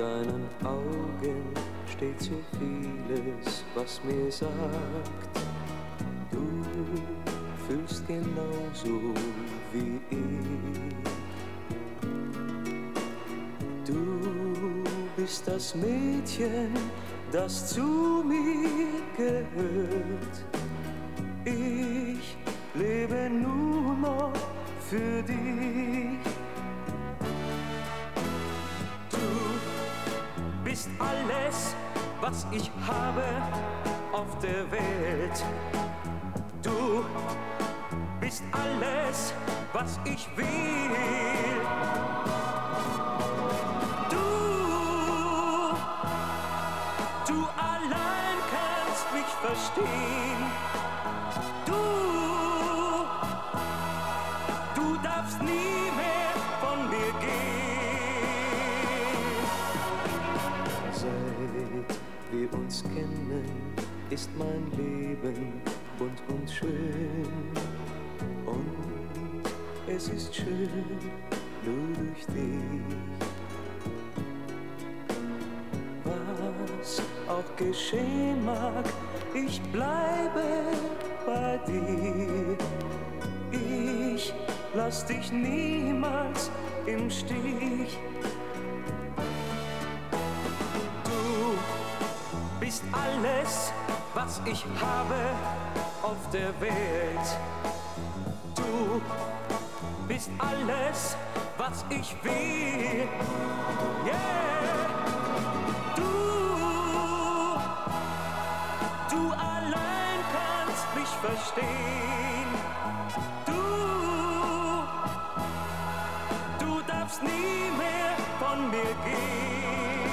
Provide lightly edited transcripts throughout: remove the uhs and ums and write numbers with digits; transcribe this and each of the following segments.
deinen Augen steht so vieles, was mir sagt, du fühlst genauso wie ich. Du bist das Mädchen, das zu mir gehört. Ich lebe nur noch für dich. Du bist alles, was ich habe auf der Welt. Du bist alles, was ich will. Du allein kannst mich verstehen. Du darfst nie mehr von mir gehen. Seit wir uns kennen, ist mein Leben bunt und schön. Und es ist schön, nur durch dich. Was auch geschehen mag, ich bleibe bei dir. Ich lass dich niemals im Stich. Du bist alles, was ich habe auf der Welt. Du bist alles, was ich will. Yeah! Du allein kannst mich verstehen. Du darfst nie mehr von mir gehen.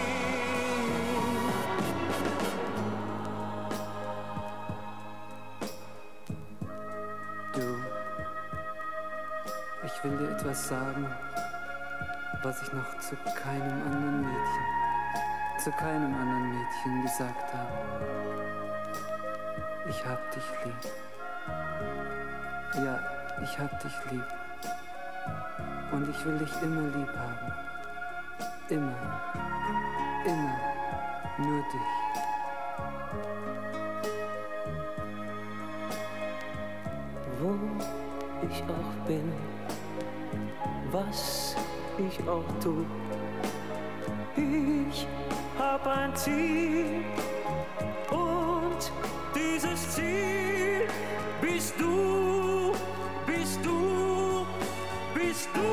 Ich will dir etwas sagen, was ich noch zu keinem anderen Mädchen gesagt habe. Ich hab dich lieb. Ja, ich hab dich lieb. Und ich will dich immer lieb haben. Immer, immer, nur dich. Wo ich auch bin, was ich auch tu, ich hab ein Ziel und dieses Ziel bist du, bist du, bist du.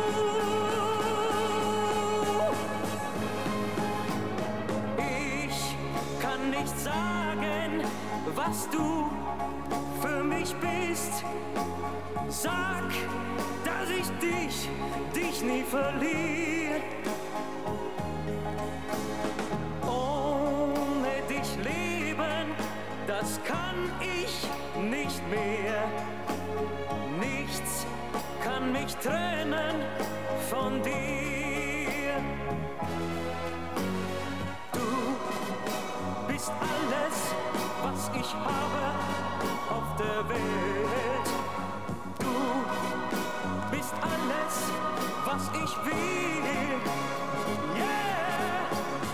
Ich kann nicht sagen, was du für mich bist. Sag, dass ich dich nie verliere. Ohne dich leben, das kann ich nicht mehr. Nichts kann mich trennen von dir. Du bist alles, was ich habe auf der Welt. Du bist alles, was ich will. Yeah!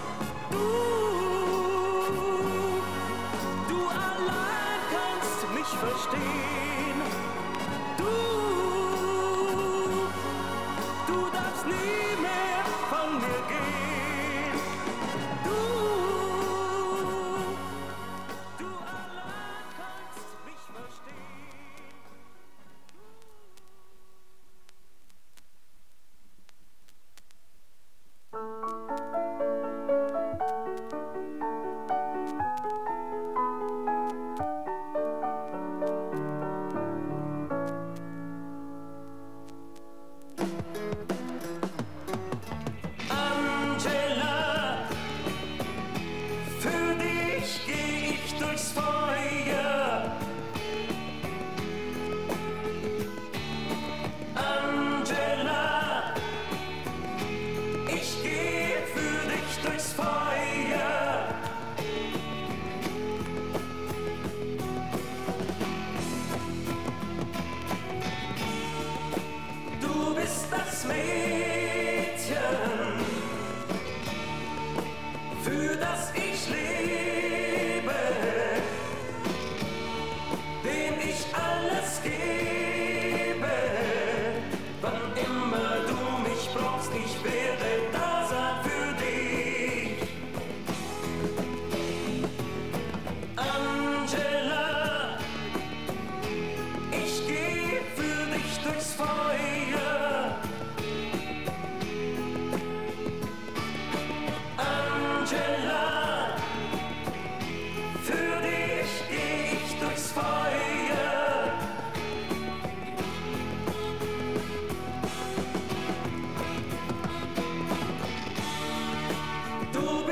Du allein kannst mich verstehen. Du darfst nie mehr von mir gehen. Du allein kannst mich verstehen.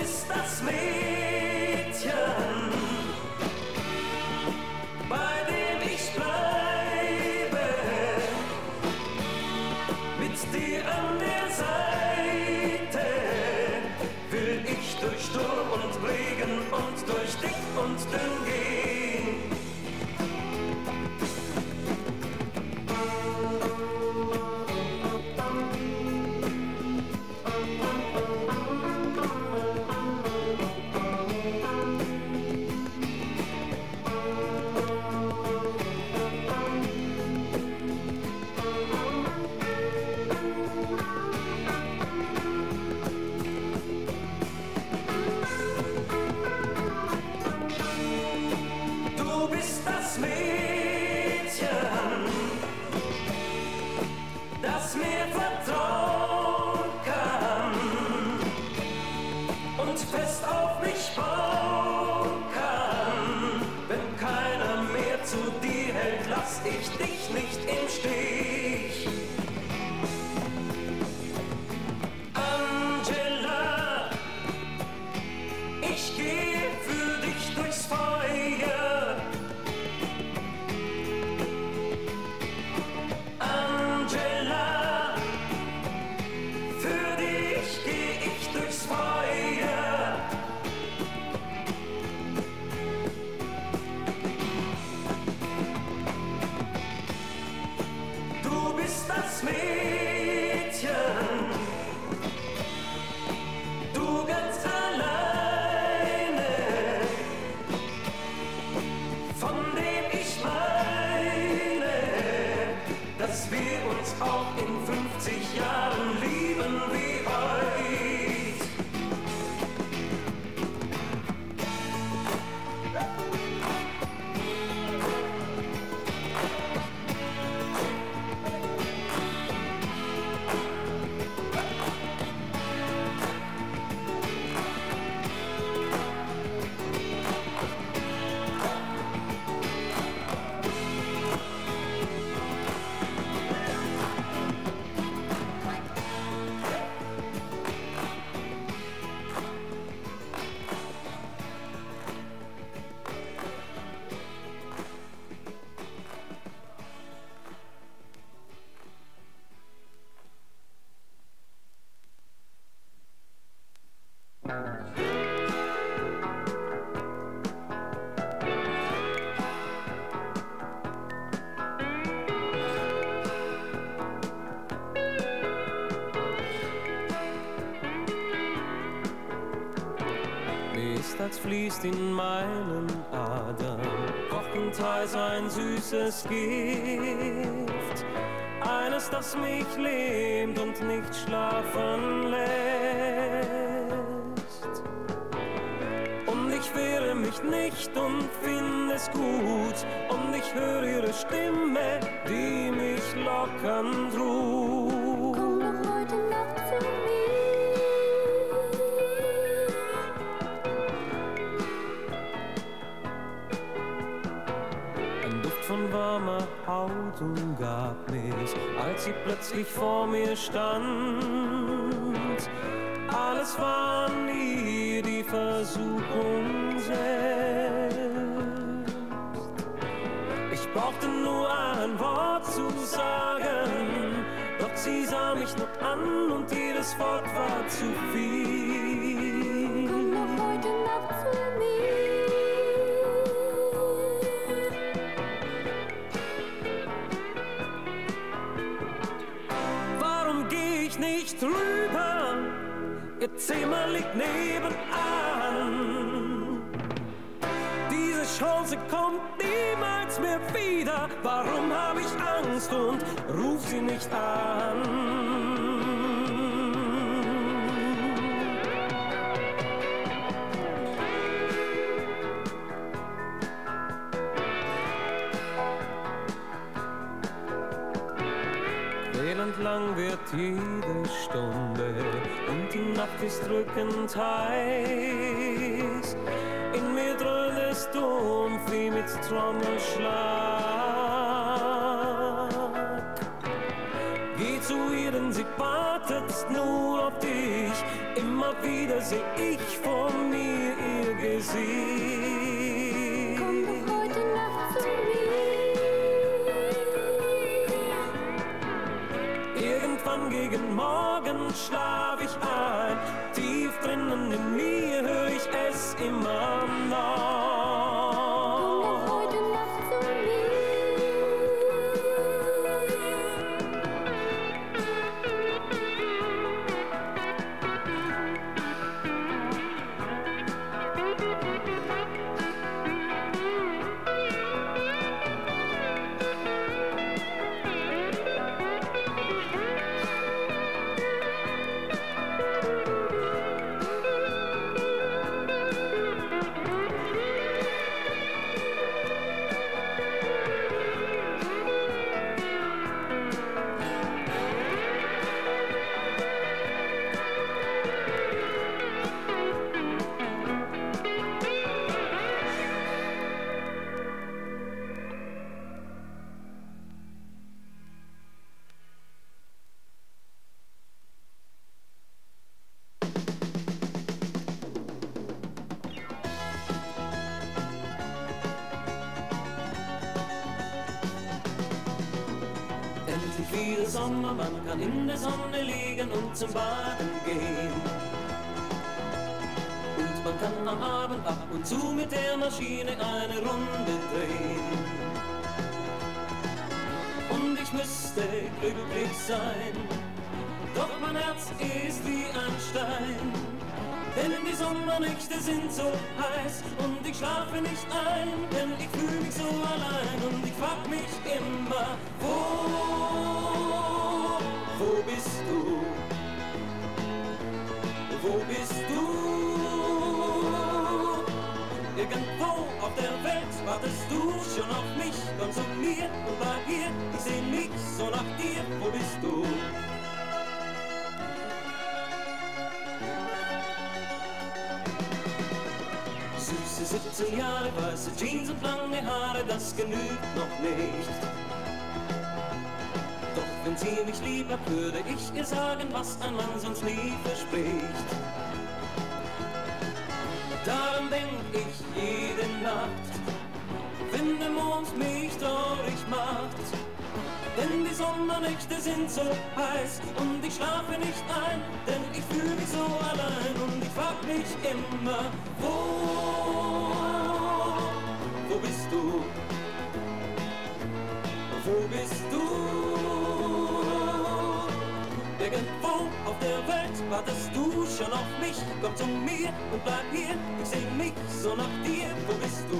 bist das Mädchen, bei dem ich bleibe, mit dir an der Seite, will ich durch Sturm und Regen und durch dick und dünn gehen. Ich dich nicht im Stich. Angela, ich gehe für dich durchs Feuer. Angela, für dich gehe ich durchs Feuer. Das Mädchen, du ganz alleine, von dem ich meine, dass wir uns auch in 50 Jahren lieben wie heute. Als fließt in meinen Adern kochend heiß ein süßes Gift, eines, das mich lähmt und nicht schlafen lässt. Und ich wehre mich nicht und finde es gut, und ich höre ihre Stimme, die mich lockend ruft. Komm doch heute Nacht zu mir. Von warmer Haut umgab mich, als sie plötzlich vor mir stand. Alles war nie die Versuchung selbst. Ich brauchte nur ein Wort zu sagen, doch sie sah mich nur an und jedes Wort war zu viel. Komm doch heute Nacht zu mir. Nicht rüber, ihr Zimmer liegt nebenan. Diese Chance kommt niemals mehr wieder. Warum habe ich Angst und ruf sie nicht an? Lang wird jede Stunde und die Nacht ist drückend heiß. In mir dröhnt es dumpf wie mit Trommelschlag. Geh zu ihr dir, denn sie wartet nur auf dich. Immer wieder seh ich vor mir ihr Gesicht. Komm doch heute Nacht zu mir. Irgendwann gegen Morgen schlaf ich ein. Tief drinnen in mir hör ich es immer noch. Komm doch heute Nacht zu mir. Wieder Sommer, man kann in der Sonne liegen und zum Baden gehen. Und man kann am Abend ab und zu mit der Maschine eine Runde drehen. Und ich müsste glücklich sein, doch mein Herz ist wie ein Stein. Denn die Sommernächte sind so heiß und ich schlafe nicht ein, denn ich fühle mich so allein und ich frag mich immer, wo bist du? Wo bist du? Irgendwo auf der Welt wartest du schon auf mich, komm zu mir und bleib hier, ich seh mich so nach dir, wo bist du? Süße 17 Jahre, weiße Jeans und lange Haare, das genügt noch nicht. Doch wenn sie mich lieb hat, würde ich ihr sagen, was ein Mann sonst nie verspricht. Daran denk ich jede Nacht, wenn der Mond mich traurig macht. Denn die Sommernächte sind so heiß und ich schlafe nicht ein, denn ich fühle mich so allein und ich frag mich immer, wo bist du? Wo bist du? Irgendwo auf der Welt wartest du schon auf mich, komm zu mir und bleib hier, ich seh mich so nach dir, wo bist du?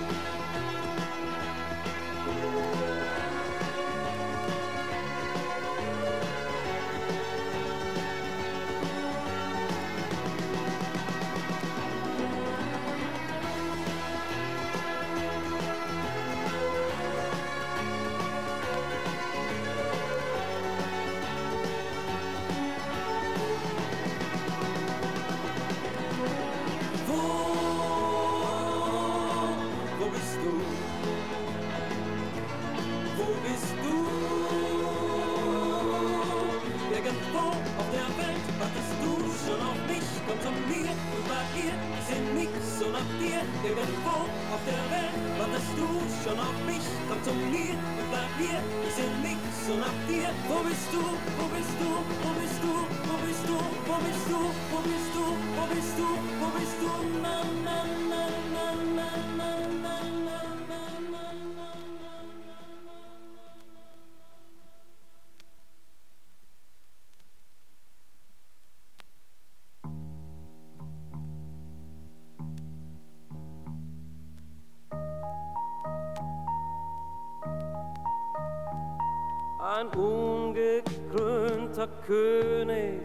Irgendwo auf der Welt wartest du schon auf mich, komm zu mir und bleib hier, ich seh mich so nach dir. Wo bist du, wo bist du, wo bist du, wo bist du, wo bist du, wo bist du, wo bist du, wo bist du, na na na na na na na na na. Ein ungekrönter König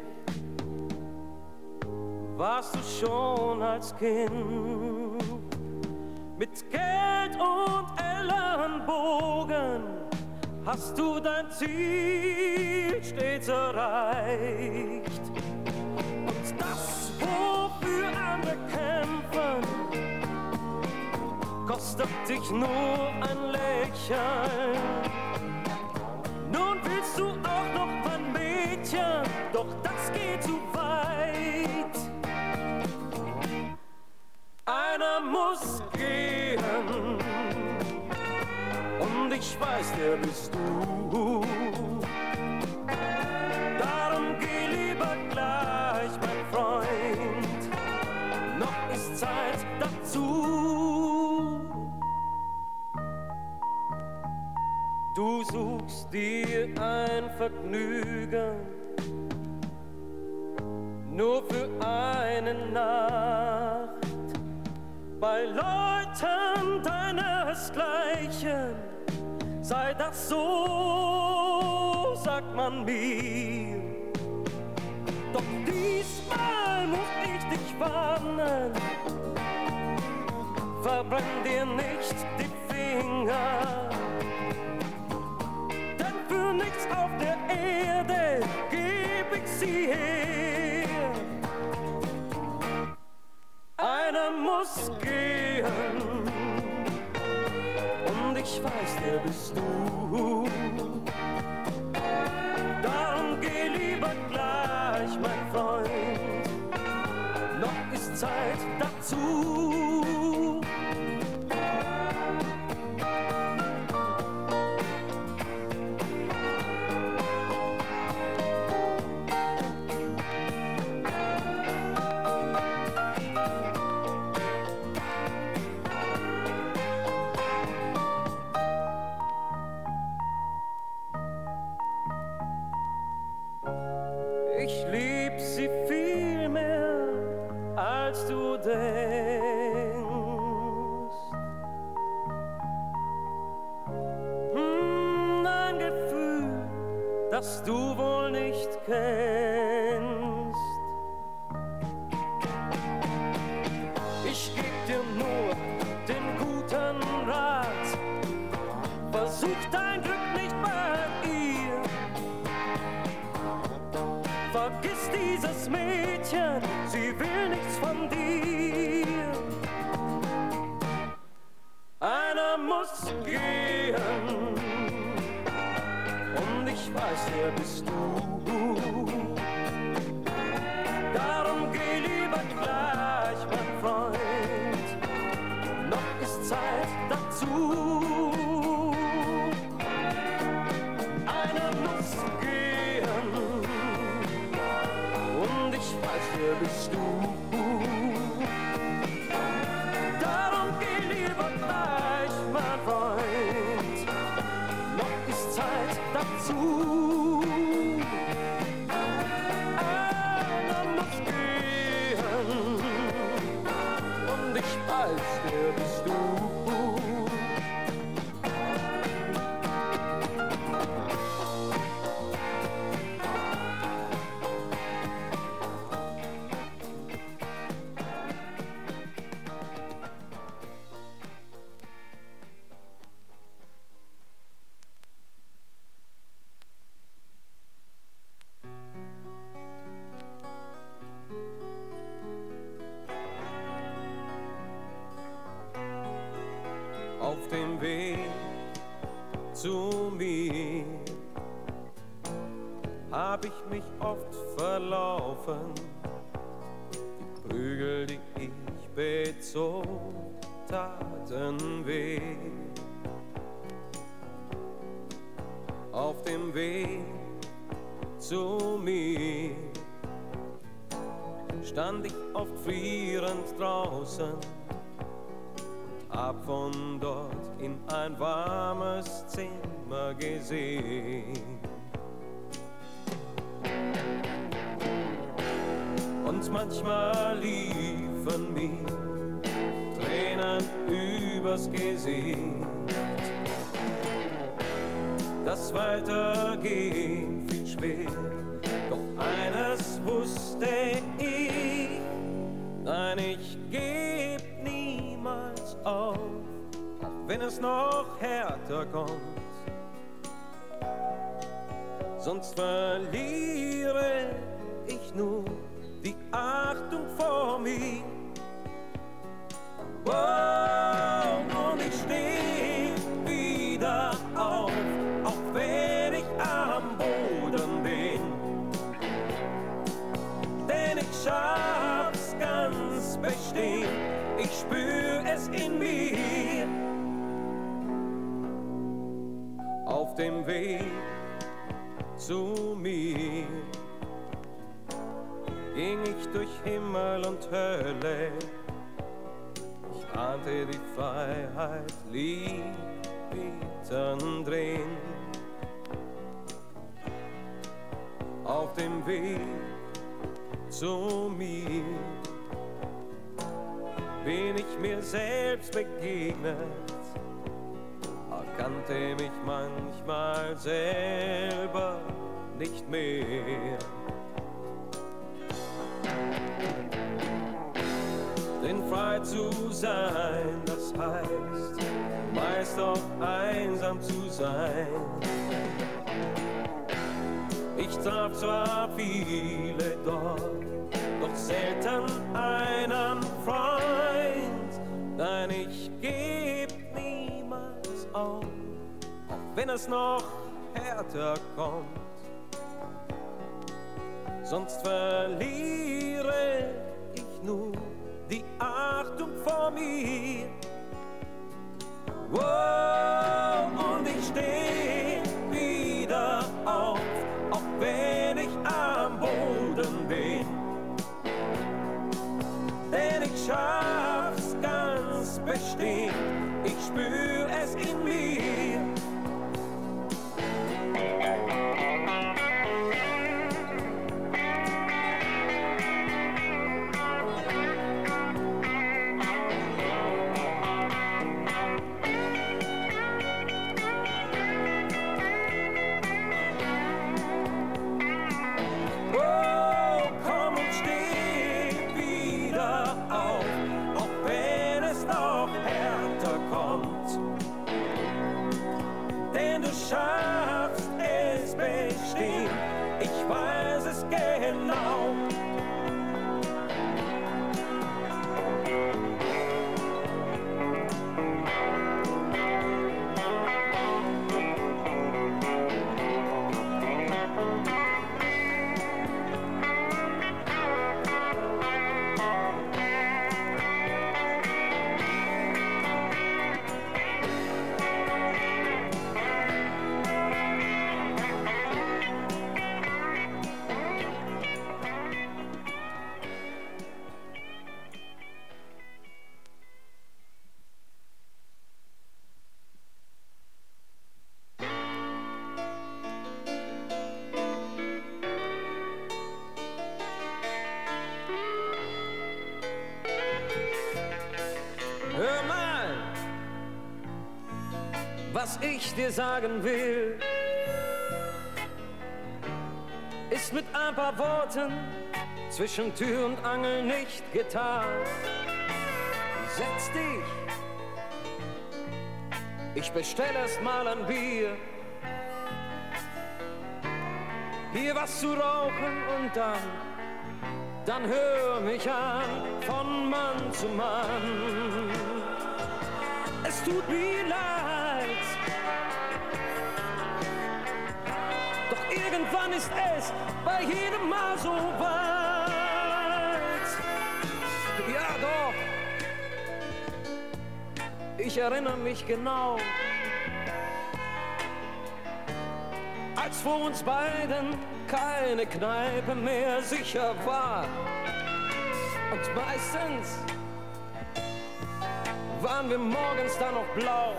warst du schon als Kind. Mit Geld und Ellenbogen hast du dein Ziel stets erreicht. Und das, wofür andere kämpfen, kostet dich nur ein Lächeln. Nun willst du auch noch ein Mädchen doch das geht zu weit. Einer muss gehen, und ich weiß, der bist du. Darum geh lieber gleich, mein Freund, noch ist Zeit dazu. Du suchst dir ein Vergnügen, nur für eine Nacht, bei Leuten deinesgleichen. Sei das so, sagt man mir. Doch diesmal muss ich dich warnen, verbrenn dir nicht die Finger. Denn für nichts auf der Erde geb ich sie her. Einer muss gehen, und ich weiß, der bist du. Darum geh lieber gleich, mein Freund, noch ist Zeit dazu. Ich lieb sie viel mehr, als du denkst. Ein Gefühl, das du wohl nicht kennst. Ich geb dir nur den guten Rat, versuch dein Glück nicht bei ihr. Vergiss dieses Mädchen, sie will nichts von dir. Einer muss gehen, und ich weiß, wer bist du. Darum geh lieber gleich, mein Freund, noch ist Zeit dazu. Einer muss gehen, und ich weiß, wer bist du. Darum geh lieber gleich, mein Freund, noch ist Zeit dazu. Einer muss gehen, und ich weiß, wer bist du. Auf dem Weg zu mir hab ich mich oft verlaufen. Die Prügel, die ich bezog, taten weh. Auf dem Weg zu mir stand ich oft frierend draußen, hab von dort in ein warmes Zimmer gesehen. Und manchmal liefen mir Tränen übers Gesicht. Das Weitergehen fiel schwer, doch eines wusste ich: Nein, ich geb niemals auf, auch wenn es noch härter kommt. Sonst verliere ich nur die Achtung vor mir. Oh, und ich steh wieder auf, auch wenn ich am Boden bin. schaff's ganz bestimmt, ich spür es in mir. Auf dem Weg zu mir ging ich durch Himmel und Hölle. Ich ahnte die Freiheit lieb mittendrin. Auf dem Weg zu mir bin ich mir selbst begegnet, erkannte mich manchmal selber nicht mehr. Denn frei zu sein, das heißt meist auch einsam zu sein. Ich traf zwar viele dort, doch selten einen Freund, denn ich geb niemals auf, auch wenn es noch härter kommt. Sonst verliere ich nur die Achtung vor mir. Wow, und ich steh wieder auf, auch wenn ich am Boden bin. Denn ich schaff's ganz bestimmt, ich spür es in mir. Schaffst es bestimmt, ich weiß es genau. Hör mal, was ich dir sagen will, ist mit ein paar Worten zwischen Tür und Angel nicht getan. Setz dich, ich bestell erst mal ein Bier, hier was zu rauchen und dann hör mich an, von Mann zu Mann. Es tut mir leid, doch irgendwann ist es bei jedem Mal so weit. Ja doch, ich erinnere mich genau, als vor uns beiden keine Kneipe mehr sicher war. Und meistens waren wir morgens dann noch blau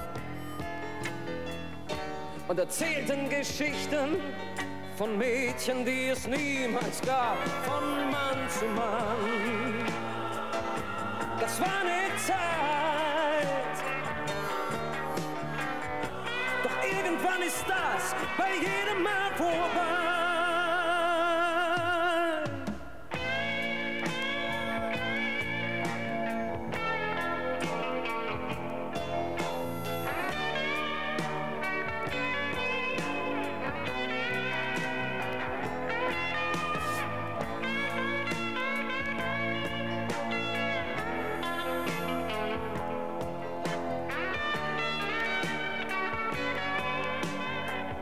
und erzählten Geschichten von Mädchen, die es niemals gab, von Mann zu Mann. Das war eine Zeit, doch irgendwann ist das bei jedem Mal vorbei.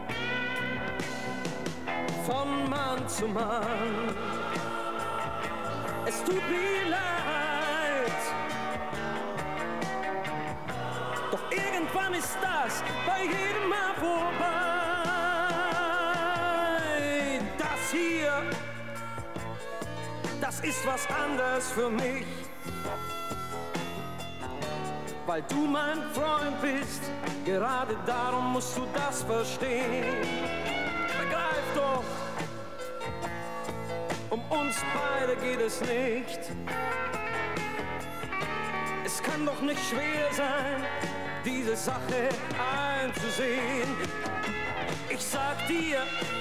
Von Mann zu Mann. es tut mir leid. Doch irgendwann ist das bei jedem Mal vorbei. Das hier, das ist was anderes für mich. Weil du mein Freund bist, gerade darum musst du das verstehen. Begreif doch, um uns beide geht es nicht. Es kann doch nicht schwer sein, diese Sache einzusehen. Ich sag dir,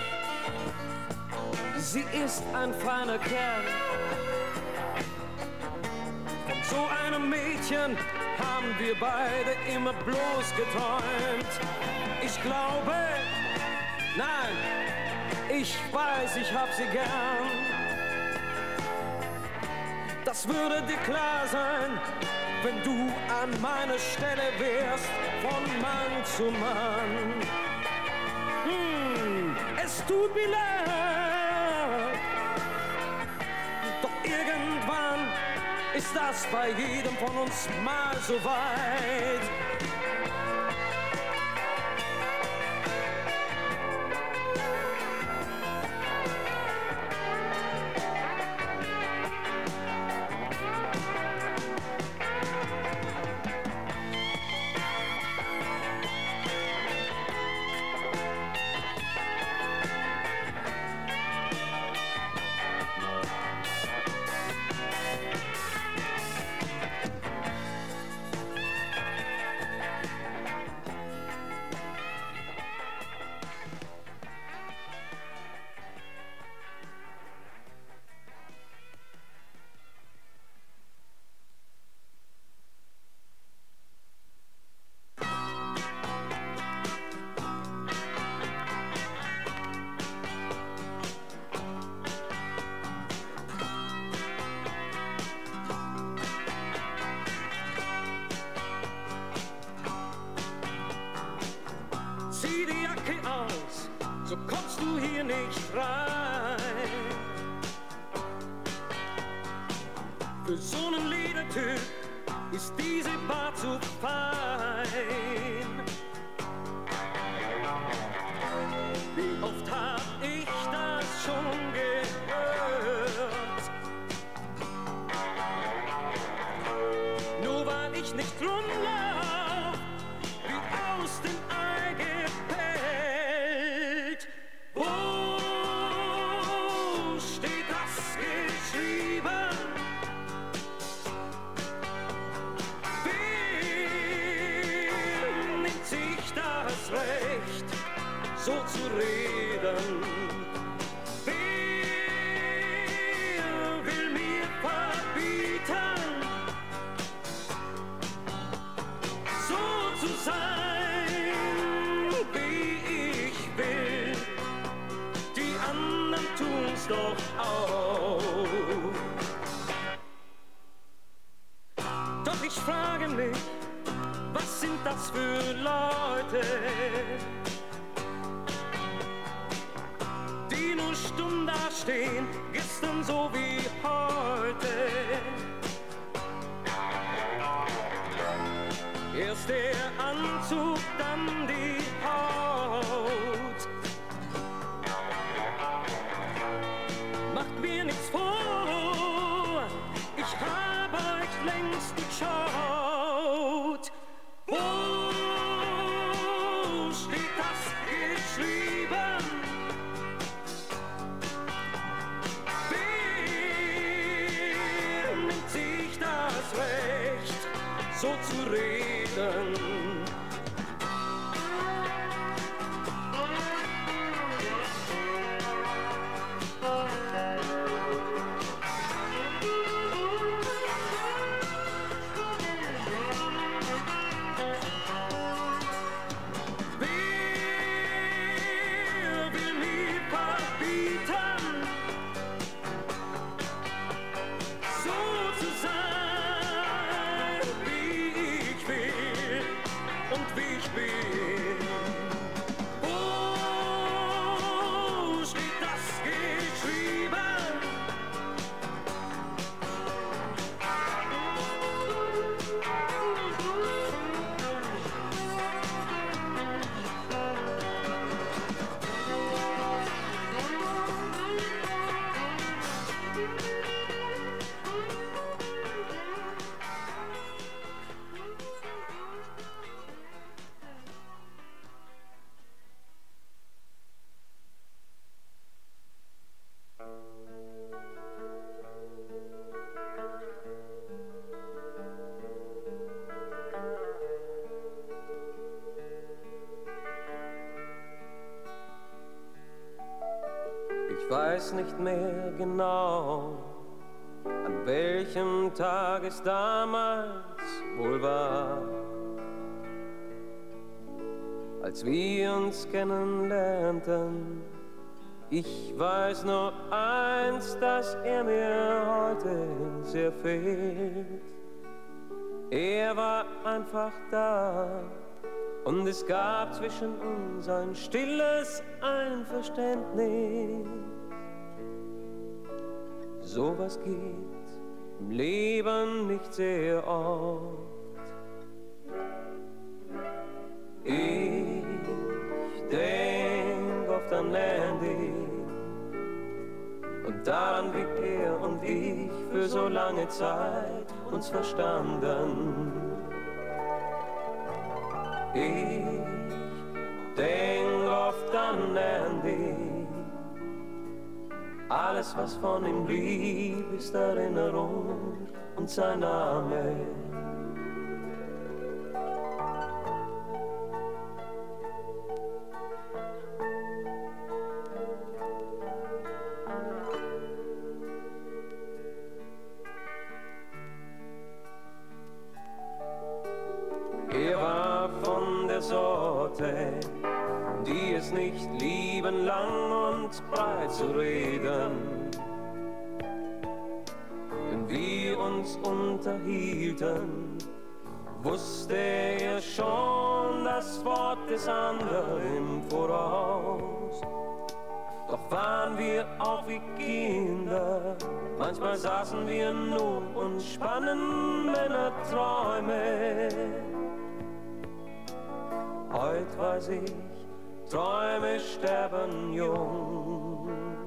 sie ist ein feiner Kerl. Von so einem Mädchen haben wir beide immer bloß geträumt. Ich glaube, nein, ich weiß, ich hab sie gern. Das würde dir klar sein, wenn du an meiner Stelle wärst, von Mann zu Mann. Es tut mir leid, doch irgendwann ist das bei jedem von uns mal so weit. Zieh die Jacke aus, so kommst du hier nicht rein. Für so einen Ledertyp ist diese Bar zu fein. Wie oft hab ich das schon gehört? Nur weil ich nicht rumlauf, wie aus dem Ei gepellt. Wo steht das geschrieben? Wer nimmt sich das Recht, so zu reden? Wer will mir verbieten, so zu sein, wie ich will? Die anderen tun's doch auch. Doch ich frage mich, was sind das für Leute, die nur stumm dastehen, gestern so wie heute. Erst der Anzug, dann die Haut. Macht mir nichts vor, ich hab euch längst geschaut. Wo steht das geschrieben? Wer nimmt sich das Recht, so zu reden? Wer will mir verbieten, so zu sein, wie ich will? Und weiß nicht mehr genau, an welchem Tag es damals wohl war, als wir uns kennenlernten. Ich weiß nur eins, dass er mir heute sehr fehlt. Er war einfach da und es gab zwischen uns ein stilles Einverständnis. Sowas gibt im Leben nicht sehr oft. Ich denk oft an Andy und daran, wie er und ich für so lange Zeit uns verstanden. Ich denk oft an Andy. Alles, was von ihm blieb, ist Erinnerung und sein Name. Er war von der Sorte, die es nicht lieben, lang und breit zu reden. Wenn wir uns unterhielten, wusste er schon das Wort des anderen im Voraus. Doch waren wir auch wie Kinder, manchmal saßen wir nur und spannen Männerträume. Heut weiß ich, Träume sterben jung.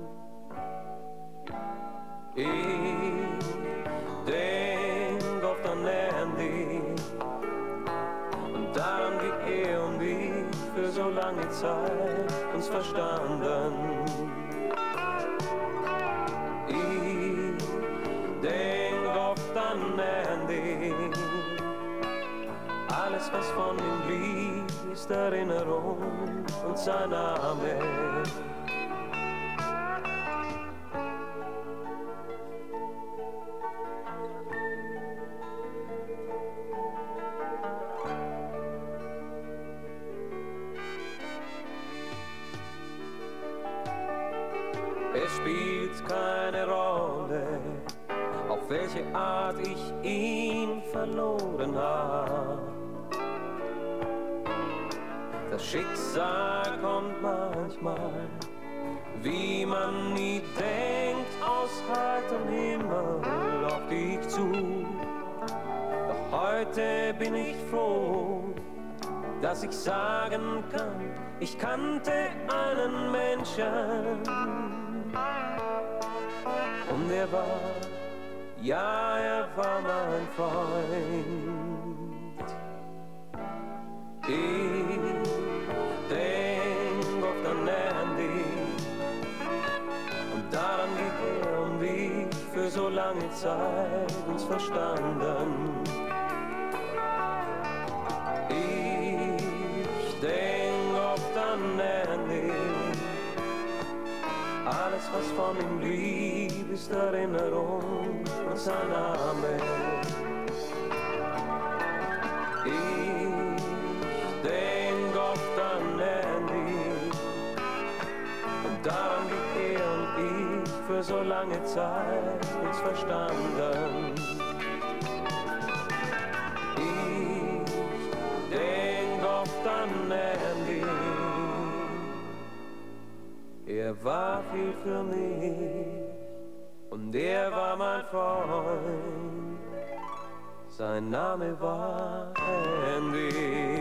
Ich denk oft an Andy und daran, wie er und ich für so lange Zeit uns verstanden. Ich denk oft an Andy. Alles, was von ihm blieb, ist Erinnerung und sein Name. Es spielt keine Rolle, auf welche Art ich ihn verloren habe. Das Schicksal kommt manchmal, wie man nie denkt, aus heiterem Himmel auf dich zu. Doch heute bin ich froh, dass ich sagen kann, ich kannte einen Menschen. Und er war, ja, er war mein Freund. Ich denk oft an Andy und daran, wie er und ich für so lange Zeit uns verstanden. Ich denk oft an Andy. Alles, was von ihm blieb, ist Erinnerung und sein Name. Ich denk oft an Andy und daran, wie er und ich für so lange Zeit uns verstanden. Ich denk oft an Andy. Er war viel für mich und er war mein Freund. Sein Name war Andy.